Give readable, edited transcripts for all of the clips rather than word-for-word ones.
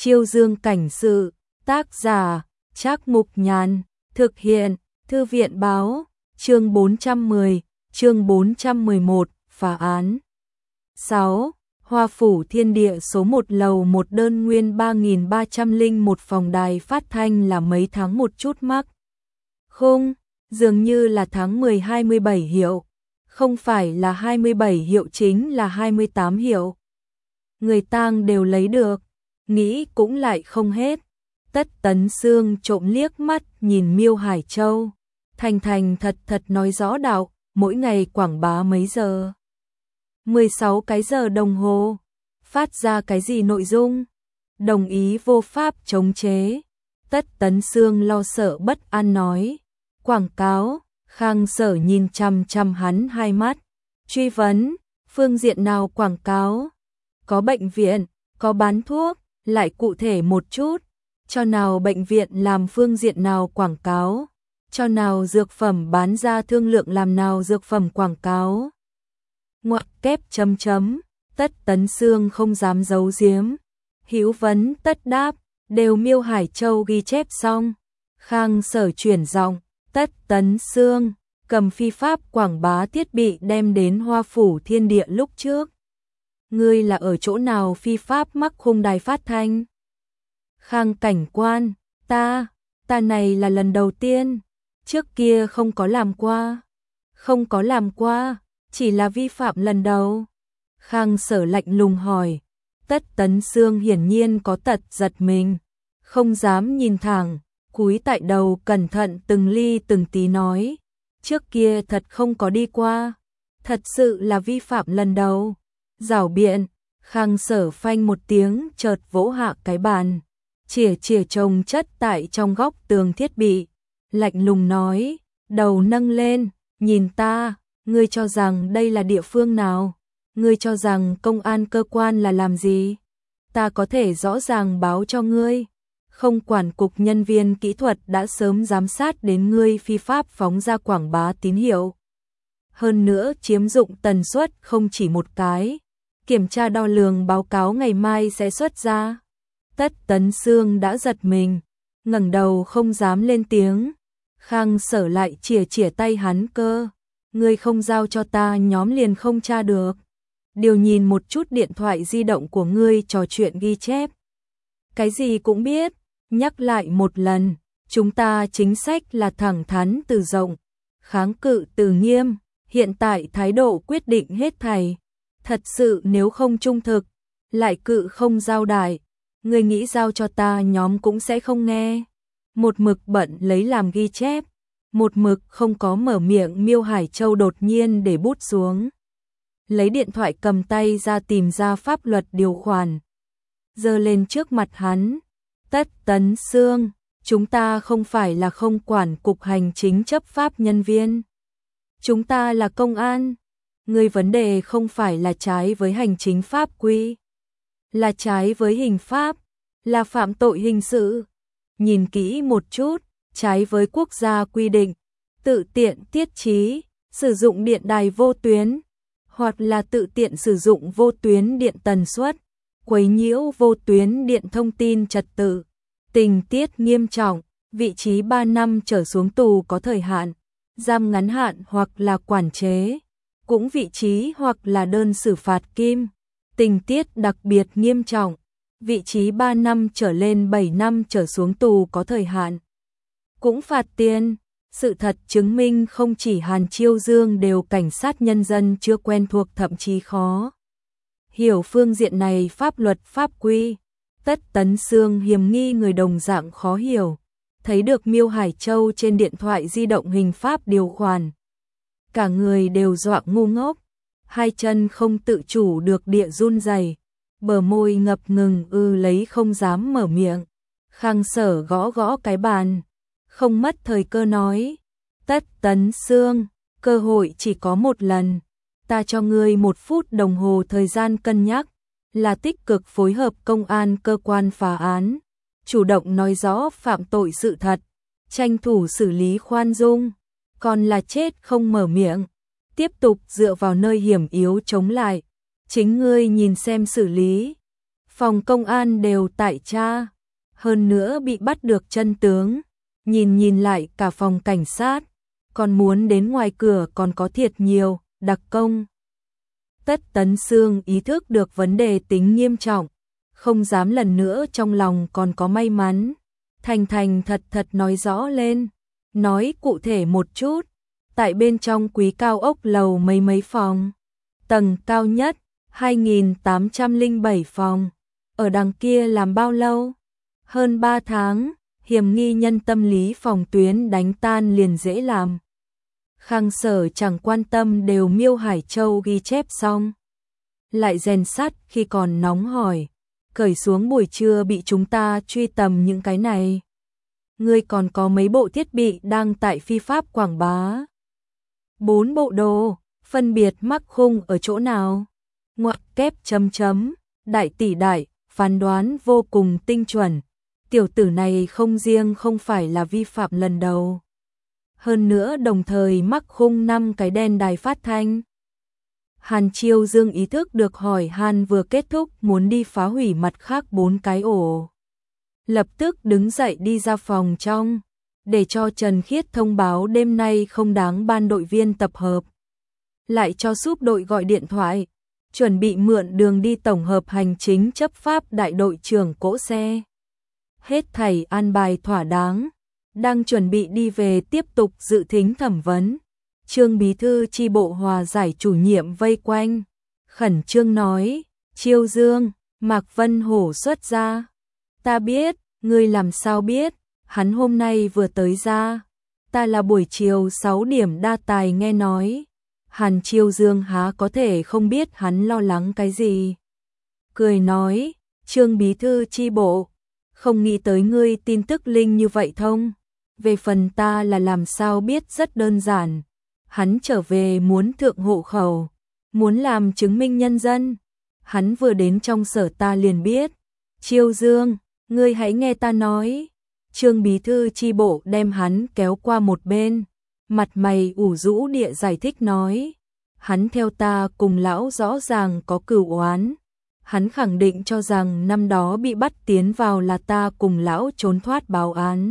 Chiêu Dương cảnh sự, tác giả, Trác Mục Nhàn, thực hiện, Thư viện báo, chương 410, chương 411, phá án. 6. Hoa Phủ Thiên Địa số 1 lầu 1 đơn nguyên 3301 phòng đài phát thanh là mấy tháng một chút mắc. Không, dường như là tháng 10 27 hiệu, không phải là 27 hiệu chính là 28 hiệu. Người tang đều lấy được, nghĩ cũng lại không hết. Tất Tấn Sương trộm liếc mắt nhìn Miêu Hải Châu, thành thành thật thật nói rõ đạo, mỗi ngày quảng bá mấy giờ? 16 cái giờ đồng hồ, phát ra cái gì nội dung? Đồng ý vô pháp chống chế. Tất Tấn Sương lo sợ bất an nói, quảng cáo. Khang Sở nhìn chằm chằm hắn hai mắt, truy vấn, phương diện nào quảng cáo? Có bệnh viện, có bán thuốc, lại cụ thể một chút, cho nào bệnh viện làm phương diện nào quảng cáo, cho nào dược phẩm bán ra thương lượng làm nào dược phẩm quảng cáo. Ngoặc kép chấm chấm, Tất Tấn Sương không dám giấu giếm, hữu vấn tất đáp, đều Miêu Hải Châu ghi chép xong. Khang Sở chuyển giọng, Tất Tấn Sương cầm phi pháp quảng bá thiết bị đem đến Hoa Phủ Thiên Địa lúc trước. Ngươi là ở chỗ nào phi pháp mắc khung đài phát thanh? Khang cảnh quan, ta này là lần đầu tiên, trước kia không có làm qua. Không có làm qua, chỉ là vi phạm lần đầu. Khang Sở lạnh lùng hỏi. Tất Tấn Sương hiển nhiên có tật giật mình, không dám nhìn thẳng, cúi tại đầu cẩn thận từng ly từng tí nói, trước kia thật không có đi qua, thật sự là vi phạm lần đầu. Giảo biện, Khang Sở phanh một tiếng chợt vỗ hạ cái bàn, chìa chồng chất tại trong góc tường thiết bị, lạnh lùng nói, đầu nâng lên, nhìn ta, ngươi cho rằng đây là địa phương nào? Ngươi cho rằng công an cơ quan là làm gì? Ta có thể rõ ràng báo cho ngươi. Không quản cục nhân viên kỹ thuật đã sớm giám sát đến ngươi phi pháp phóng ra quảng bá tín hiệu. Hơn nữa chiếm dụng tần suất không chỉ một cái. Kiểm tra đo lường báo cáo ngày mai sẽ xuất ra. Tất Tấn Sương đã giật mình, ngẩng đầu không dám lên tiếng. Khang Sở lại chìa tay hắn cơ. Ngươi không giao cho ta nhóm liền không tra được. Điều nhìn một chút điện thoại di động của ngươi trò chuyện ghi chép. Cái gì cũng biết, nhắc lại một lần, chúng ta chính sách là thẳng thắn từ rộng, kháng cự từ nghiêm, hiện tại thái độ quyết định hết thảy. Thật sự nếu không trung thực, lại cự không giao đài, ngươi nghĩ giao cho ta nhóm cũng sẽ không nghe. Một mực bận lấy làm ghi chép, một mực không có mở miệng. Miêu Hải Châu đột nhiên để bút xuống, lấy điện thoại cầm tay ra tìm ra pháp luật điều khoản, giơ lên trước mặt hắn. Tất Tấn Sương, chúng ta không phải là không quản cục hành chính chấp pháp nhân viên, chúng ta là công an. Ngươi vấn đề không phải là trái với hành chính pháp quy, là trái với hình pháp, là phạm tội hình sự. Nhìn kỹ một chút, trái với quốc gia quy định, tự tiện tiết chí, sử dụng điện đài vô tuyến, hoặc là tự tiện sử dụng vô tuyến điện tần suất, quấy nhiễu vô tuyến điện thông tin trật tự. Tình tiết nghiêm trọng, vị trí 3 năm trở xuống tù có thời hạn, giam ngắn hạn hoặc là quản chế, cũng vị trí hoặc là đơn xử phạt kim. Tình tiết đặc biệt nghiêm trọng, vị trí 3 năm trở lên 7 năm trở xuống tù có thời hạn, cũng phạt tiền. Sự thật chứng minh không chỉ Hàn Chiêu Dương đều cảnh sát nhân dân chưa quen thuộc, thậm chí khó hiểu phương diện này pháp luật pháp quy. Tất Tấn Sương hiềm nghi người đồng dạng khó hiểu, thấy được Miêu Hải Châu trên điện thoại di động hình pháp điều khoản, cả người đều dọa ngu ngốc, hai chân không tự chủ được địa run rẩy, bờ môi ngập ngừng lấy không dám mở miệng. Khang Sở gõ gõ cái bàn, không mất thời cơ nói, Tất Tấn Sương, cơ hội chỉ có một lần, ta cho ngươi 1 phút đồng hồ thời gian cân nhắc, là tích cực phối hợp công an cơ quan phá án, chủ động nói rõ phạm tội sự thật, tranh thủ xử lý khoan dung, còn là chết không mở miệng, tiếp tục dựa vào nơi hiểm yếu chống lại, chính ngươi nhìn xem xử lý. phòng công an đều tại tra, hơn nữa bị bắt được chân tướng, nhìn lại cả phòng cảnh sát, còn muốn đến ngoài cửa còn có thiệt nhiều, đặc công. Tất Tấn Sương ý thức được vấn đề tính nghiêm trọng, không dám lần nữa, trong lòng còn có may mắn. Thành thật nói rõ lên, nói cụ thể một chút, tại bên trong quý cao ốc lầu mấy phòng, tầng cao nhất 2.807 phòng, ở đằng kia làm bao lâu? Hơn 3 tháng, hiểm nghi nhân tâm lý phòng tuyến đánh tan liền dễ làm. Khang Sở chẳng quan tâm, đều Miêu Hải Châu ghi chép xong. Lại rèn sắt khi còn nóng hỏi, cởi xuống buổi trưa bị chúng ta truy tầm những cái này. Ngươi còn có mấy bộ thiết bị đang tại phi pháp quảng bá. 4 bộ đồ, phân biệt mắc khung ở chỗ nào? Ngoặc kép chấm, đại tỷ đại, phán đoán vô cùng tinh chuẩn. Tiểu tử này không riêng không phải là vi phạm lần đầu. Hơn nữa đồng thời mắc khung 5 cái đèn đài phát thanh. Hàn Chiêu Dương ý thức được hỏi han vừa kết thúc muốn đi phá hủy mặt khác 4 cái ổ. Lập tức đứng dậy đi ra phòng trong, để cho Trần Khiết thông báo đêm nay không đáng ban đội viên tập hợp. Lại cho súp đội gọi điện thoại, chuẩn bị mượn đường đi tổng hợp hành chính chấp pháp đại đội trưởng cỗ xe. Hết thảy an bài thỏa đáng, đang chuẩn bị đi về tiếp tục dự thính thẩm vấn. Trương bí thư chi bộ hòa giải chủ nhiệm vây quanh, khẩn trương nói, Chiêu Dương, Mạc Vân Hổ xuất ra. Ta biết, ngươi làm sao biết, hắn hôm nay vừa tới ra. Ta là buổi chiều 6 điểm đa tài nghe nói. Hàn Chiêu Dương há có thể không biết hắn lo lắng cái gì. Cười nói, Trương bí thư chi bộ, không nghĩ tới ngươi tin tức linh như vậy thông. Về phần ta là làm sao biết, rất đơn giản. Hắn trở về muốn thượng hộ khẩu, muốn làm chứng minh nhân dân. Hắn vừa đến trong sở ta liền biết. Chiêu Dương, ngươi hãy nghe ta nói. Trương bí thư chi bộ đem hắn kéo qua một bên, mặt mày ủ rũ địa giải thích nói. Hắn theo ta cùng lão rõ ràng có cửu oán. Hắn khẳng định cho rằng năm đó bị bắt tiến vào là ta cùng lão trốn thoát báo án.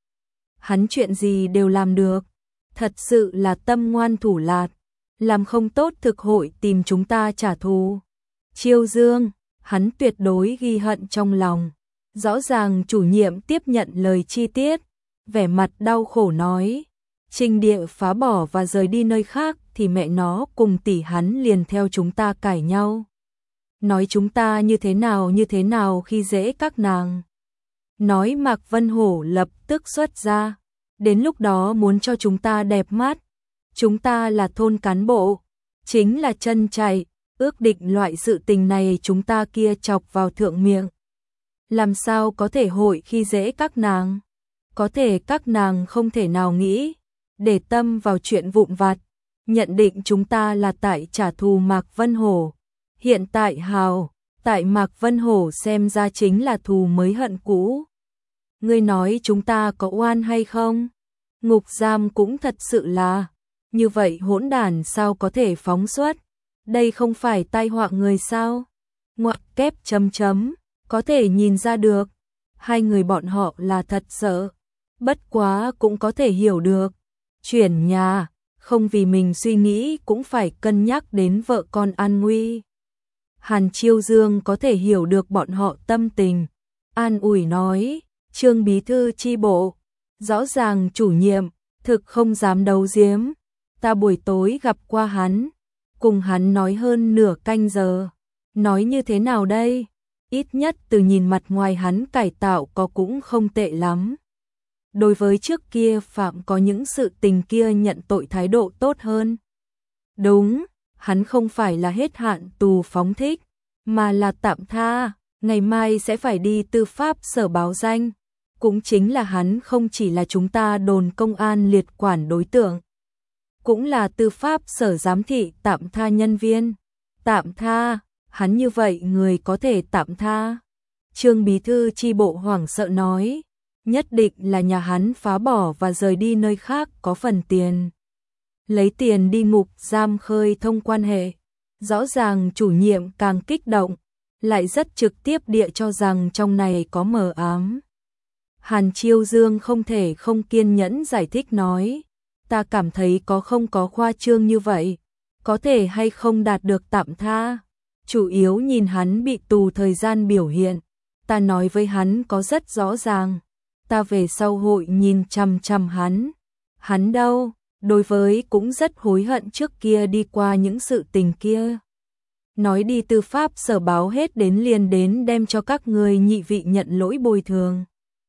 Hắn chuyện gì đều làm được, thật sự là tâm ngoan thủ lạt, làm không tốt thực hội tìm chúng ta trả thù. Chiêu Dương, hắn tuyệt đối ghi hận trong lòng. Rõ ràng chủ nhiệm tiếp nhận lời chi tiết, vẻ mặt đau khổ nói, Trình Địa phá bỏ và rời đi nơi khác thì mẹ nó cùng tỷ hắn liền theo chúng ta cãi nhau. Nói chúng ta như thế nào khi dễ các nàng. Nói Mạc Vân Hổ lập tức xuất ra, đến lúc đó muốn cho chúng ta đẹp mắt. Chúng ta là thôn cán bộ, chính là chân chạy, ước định loại sự tình này chúng ta kia chọc vào thượng miệng. Làm sao có thể hội khi dễ các nàng? Có thể các nàng không thể nào nghĩ, để tâm vào chuyện vụn vặt, nhận định chúng ta là tại trả thù Mạc Vân Hổ. Hiện tại tại Mạc Vân Hổ xem ra chính là thù mới hận cũ. Ngươi nói chúng ta có oan hay không? Ngục giam cũng thật sự là, như vậy hỗn đản sao có thể phóng xuất? Đây không phải tai họa người sao? Ngoặc kép chấm, có thể nhìn ra được. Hai người bọn họ là thật sợ. Bất quá cũng có thể hiểu được. Chuyển nhà, không vì mình suy nghĩ cũng phải cân nhắc đến vợ con an nguy. Hàn Chiêu Dương có thể hiểu được bọn họ tâm tình. An ủi nói, Trương bí thư chi bộ, rõ ràng chủ nhiệm, thực không dám đấu giếm. Ta buổi tối gặp qua hắn, cùng hắn nói hơn nửa canh giờ. Nói như thế nào đây? Ít nhất từ nhìn mặt ngoài hắn cải tạo có cũng không tệ lắm. Đối với trước kia phạm có những sự tình kia nhận tội thái độ tốt hơn. Đúng, hắn không phải là hết hạn tù phóng thích, mà là tạm tha, ngày mai sẽ phải đi tư pháp sở báo danh. Cũng chính là hắn không chỉ là chúng ta đồn công an liệt quản đối tượng, cũng là tư pháp sở giám thị tạm tha nhân viên. Tạm tha, hắn như vậy người có thể tạm tha. Trương bí thư chi bộ hoảng sợ nói, nhất định là nhà hắn phá bỏ và rời đi nơi khác có phần tiền. Lấy tiền đi ngục giam khơi thông quan hệ. Rõ ràng chủ nhiệm càng kích động, lại rất trực tiếp địa cho rằng trong này có mờ ám. Hàn Chiêu Dương không thể không kiên nhẫn giải thích nói, ta cảm thấy không có khoa trương như vậy, có thể hay không đạt được tạm tha, chủ yếu nhìn hắn bị tù thời gian biểu hiện, ta nói với hắn có rất rõ ràng, ta về sau hội nhìn chằm chằm hắn đâu, đối với cũng rất hối hận trước kia đi qua những sự tình kia. Nói đi tư pháp sở báo hết đến liền đến đem cho các người nhị vị nhận lỗi bồi thường.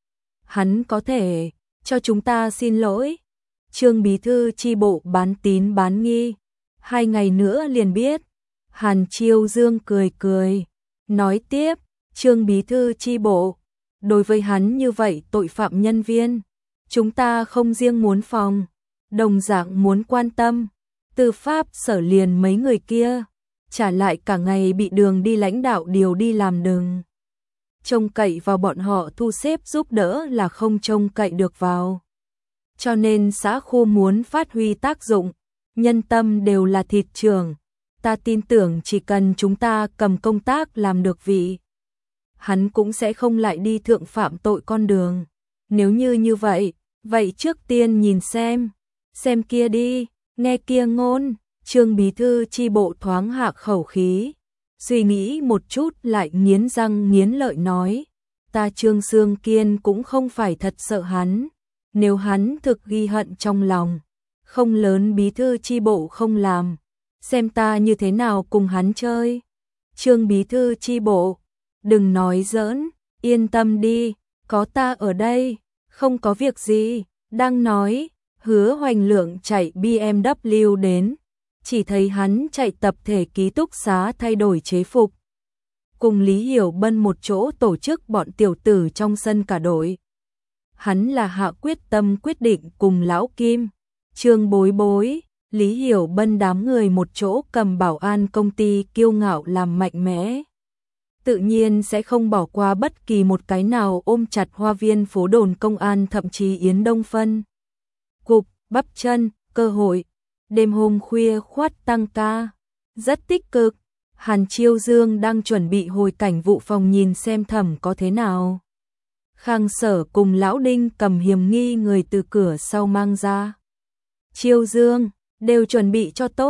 Hắn có thể cho chúng ta xin lỗi. Trương bí thư chi bộ bán tín bán nghi, 2 ngày nữa liền biết. Hàn Chiêu Dương cười cười, nói tiếp, Trương bí thư chi bộ, đối với hắn như vậy tội phạm nhân viên, chúng ta không riêng muốn phòng, đồng dạng muốn quan tâm, tư pháp sở liền mấy người kia, trả lại cả ngày bị đường đi lãnh đạo điều đi làm đừng. Trông cậy vào bọn họ thu xếp giúp đỡ là không trông cậy được vào. Cho nên xã khu muốn phát huy tác dụng, nhân tâm đều là thịt trưởng, ta tin tưởng chỉ cần chúng ta cầm công tác làm được vị, hắn cũng sẽ không lại đi thượng phạm tội con đường. Nếu như vậy, vậy trước tiên nhìn xem kia đi, nghe kia ngôn. Trương bí thư chi bộ thoáng hạ khẩu khí, suy nghĩ một chút lại nghiến răng nghiến lợi nói, ta Trương Sương Kiên cũng không phải thật sợ hắn, nếu hắn thực ghi hận trong lòng, không lớn bí thư chi bộ không làm, xem ta như thế nào cùng hắn chơi. Trương bí thư chi bộ, đừng nói giỡn, yên tâm đi, có ta ở đây, không có việc gì. Đang nói, Hứa Hoành Lượng chạy BMW đến, chỉ thấy hắn chạy tập thể ký túc xá thay đổi chế phục. Cùng Lý Hiểu Bân một chỗ tổ chức bọn tiểu tử trong sân cả đội. Hắn là hạ quyết tâm quyết định cùng Lão Kim, Trương Bối Bối, Lý Hiểu Bân đám người một chỗ cầm bảo an công ty kiêu ngạo làm mạnh mẽ. Tự nhiên sẽ không bỏ qua bất kỳ một cái nào ôm chặt hoa viên phố đồn công an thậm chí Yến Đông phân. Cục, bắp chân, cơ hội. Đêm hôm khuya khoát tăng ca, rất tích cực. Hàn Chiêu Dương đang chuẩn bị hồi cảnh vụ phòng nhìn xem thẩm có thế nào. Khang Sở cùng Lão Đinh cầm hiểm nghi người từ cửa sau mang ra. Chiêu Dương, đều chuẩn bị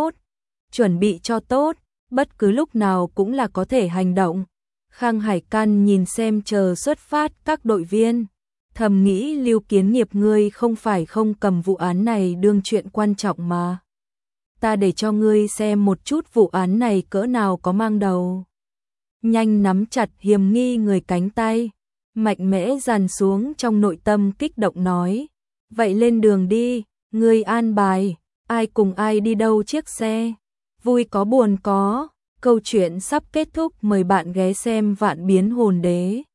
cho tốt, bất cứ lúc nào cũng là có thể hành động. Khang Hải Căn nhìn xem chờ xuất phát các đội viên, thầm nghĩ Lưu Kiến Nghiệp ngươi không phải không cầm vụ án này đương chuyện quan trọng mà. Ta để cho ngươi xem một chút vụ án này cỡ nào có mang đầu. Nhanh nắm chặt hiểm nghi người cánh tay, mạnh mẽ dàn xuống trong nội tâm kích động nói, vậy lên đường đi, ngươi an bài, ai cùng ai đi đâu chiếc xe, vui có buồn có, câu chuyện sắp kết thúc, mời bạn ghé xem Vạn Biến Hồn Đế.